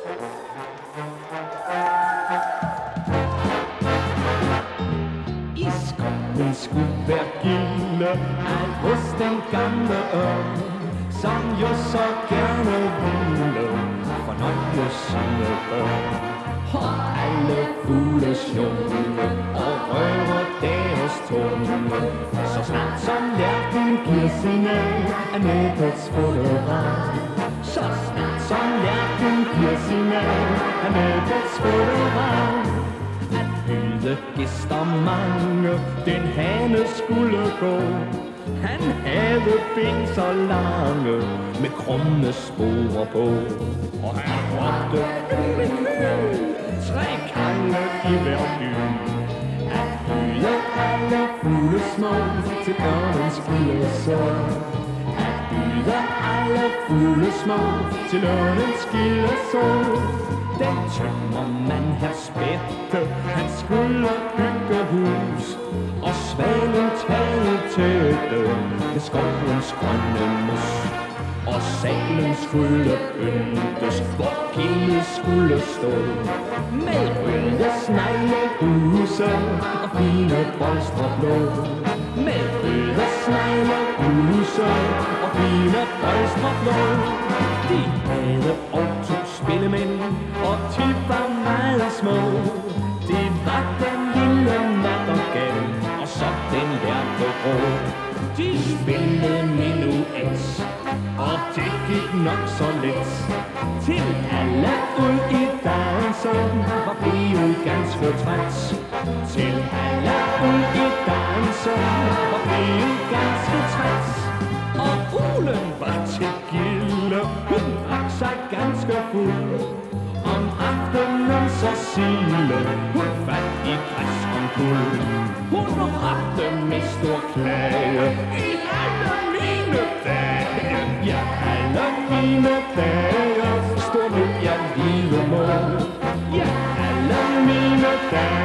I skoven skulle være gilde, alt hos den gamle ørn, som jo så gerne ville fornøje sine børn. Og alle fugle sjunge og rører deres tunge, så snart som lærken giver signal af nættets fotograf. Så snart som lærken giver signal af nættets fotograf. At byde gæster mange, den hane skulle gå. Han havde ben så lange, med krumme spor på. Og han råbte tre kalde i hver by. At byde alle fugle små til ørnens gildesår. At byde alle fugle små til ørnens gildesår. Den tømmermand her Spætte, han skulle bygge hus, og svalen tale tætte med skovens grønne mus. Og salen skulle pyntes, hvor gildet skulle stå, med røde sneglehuse og fine bolstreblå. Med røde sneglehuse og fine bolstreblå. De havde og to spillemænd, og de var meget små. Det var den lille nattergal, og så den lærte rå. De spillede menuet, og det gik nok så let, til alle ud i dansen var blevet ganske træt. Til alle ud i dansen var blevet ganske træt. Og ulen var til gilde, hun drak sig ganske fuld. Om aftenen så Sile, hun faldt i græs om kul. Hun råbte med stor klage, i alle mine dage, ja alle mine dage, stod nu jeg livet må. Ja alle mine dage.